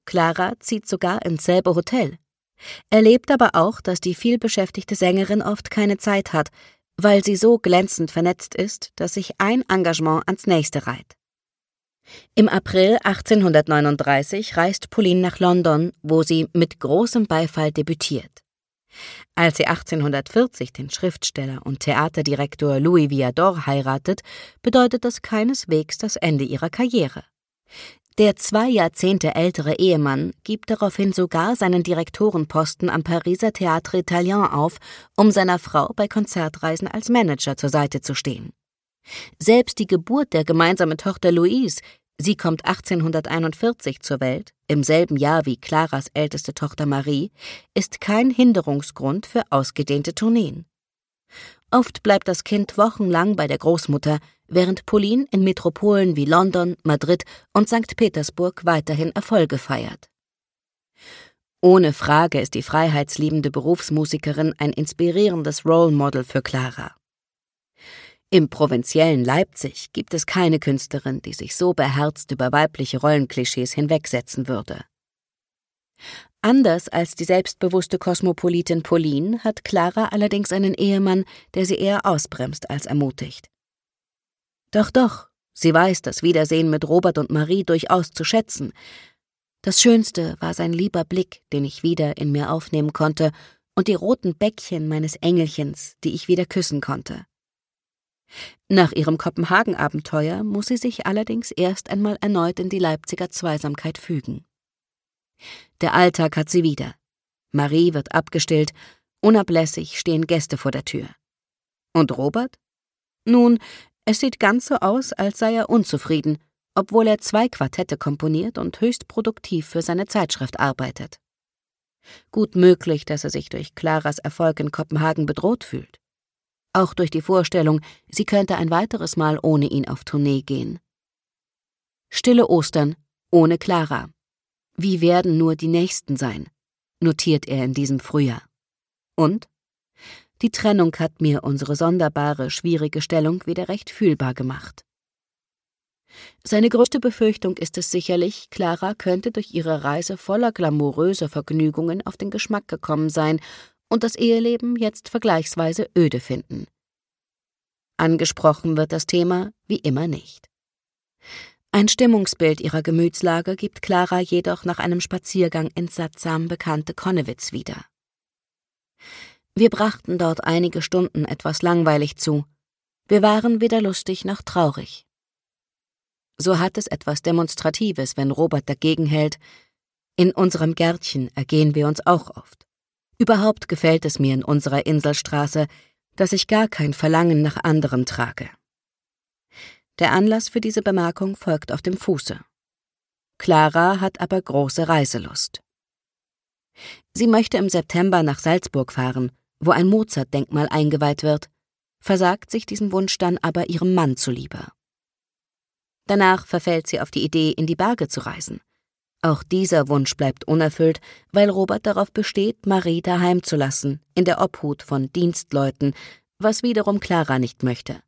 Clara zieht sogar ins selbe Hotel. Erlebt aber auch, dass die vielbeschäftigte Sängerin oft keine Zeit hat, weil sie so glänzend vernetzt ist, dass sich ein Engagement ans nächste reiht. Im April 1839 reist Pauline nach London, wo sie mit großem Beifall debütiert. Als sie 1840 den Schriftsteller und Theaterdirektor Louis Viardot heiratet, bedeutet das keineswegs das Ende ihrer Karriere. Der 2 Jahrzehnte ältere Ehemann gibt daraufhin sogar seinen Direktorenposten am Pariser Théâtre Italien auf, um seiner Frau bei Konzertreisen als Manager zur Seite zu stehen. Selbst die Geburt der gemeinsamen Tochter Louise, sie kommt 1841 zur Welt, im selben Jahr wie Claras älteste Tochter Marie, ist kein Hinderungsgrund für ausgedehnte Tourneen. Oft bleibt das Kind wochenlang bei der Großmutter, während Pauline in Metropolen wie London, Madrid und St. Petersburg weiterhin Erfolge feiert. Ohne Frage ist die freiheitsliebende Berufsmusikerin ein inspirierendes Role Model für Clara. Im provinziellen Leipzig gibt es keine Künstlerin, die sich so beherzt über weibliche Rollenklischees hinwegsetzen würde. Anders als die selbstbewusste Kosmopolitin Pauline hat Clara allerdings einen Ehemann, der sie eher ausbremst als ermutigt. Doch, sie weiß das Wiedersehen mit Robert und Marie durchaus zu schätzen. Das Schönste war sein lieber Blick, den ich wieder in mir aufnehmen konnte, und die roten Bäckchen meines Engelchens, die ich wieder küssen konnte. Nach ihrem Kopenhagen-Abenteuer muss sie sich allerdings erst einmal erneut in die Leipziger Zweisamkeit fügen. Der Alltag hat sie wieder. Marie wird abgestillt, unablässig stehen Gäste vor der Tür. Und Robert? Nun, es sieht ganz so aus, als sei er unzufrieden, obwohl er 2 Quartette komponiert und höchst produktiv für seine Zeitschrift arbeitet. Gut möglich, dass er sich durch Claras Erfolg in Kopenhagen bedroht fühlt. Auch durch die Vorstellung, sie könnte ein weiteres Mal ohne ihn auf Tournee gehen. Stille Ostern, ohne Clara. Wie werden nur die Nächsten sein, notiert er in diesem Frühjahr. Und? Die Trennung hat mir unsere sonderbare, schwierige Stellung wieder recht fühlbar gemacht. Seine größte Befürchtung ist es sicherlich, Clara könnte durch ihre Reise voller glamouröser Vergnügungen auf den Geschmack gekommen sein und das Eheleben jetzt vergleichsweise öde finden. Angesprochen wird das Thema wie immer nicht. Ein Stimmungsbild ihrer Gemütslage gibt Clara jedoch nach einem Spaziergang ins sattsam bekannte Connewitz wieder. Wir brachten dort einige Stunden etwas langweilig zu. Wir waren weder lustig noch traurig. So hat es etwas Demonstratives, wenn Robert dagegen hält: In unserem Gärtchen ergehen wir uns auch oft. Überhaupt gefällt es mir in unserer Inselstraße, dass ich gar kein Verlangen nach anderem trage. Der Anlass für diese Bemerkung folgt auf dem Fuße. Clara hat aber große Reiselust. Sie möchte im September nach Salzburg fahren, wo ein Mozart-Denkmal eingeweiht wird, versagt sich diesen Wunsch dann aber ihrem Mann zuliebe. Danach verfällt sie auf die Idee, in die Berge zu reisen. Auch dieser Wunsch bleibt unerfüllt, weil Robert darauf besteht, Marie daheim zu lassen, in der Obhut von Dienstleuten, was wiederum Clara nicht möchte.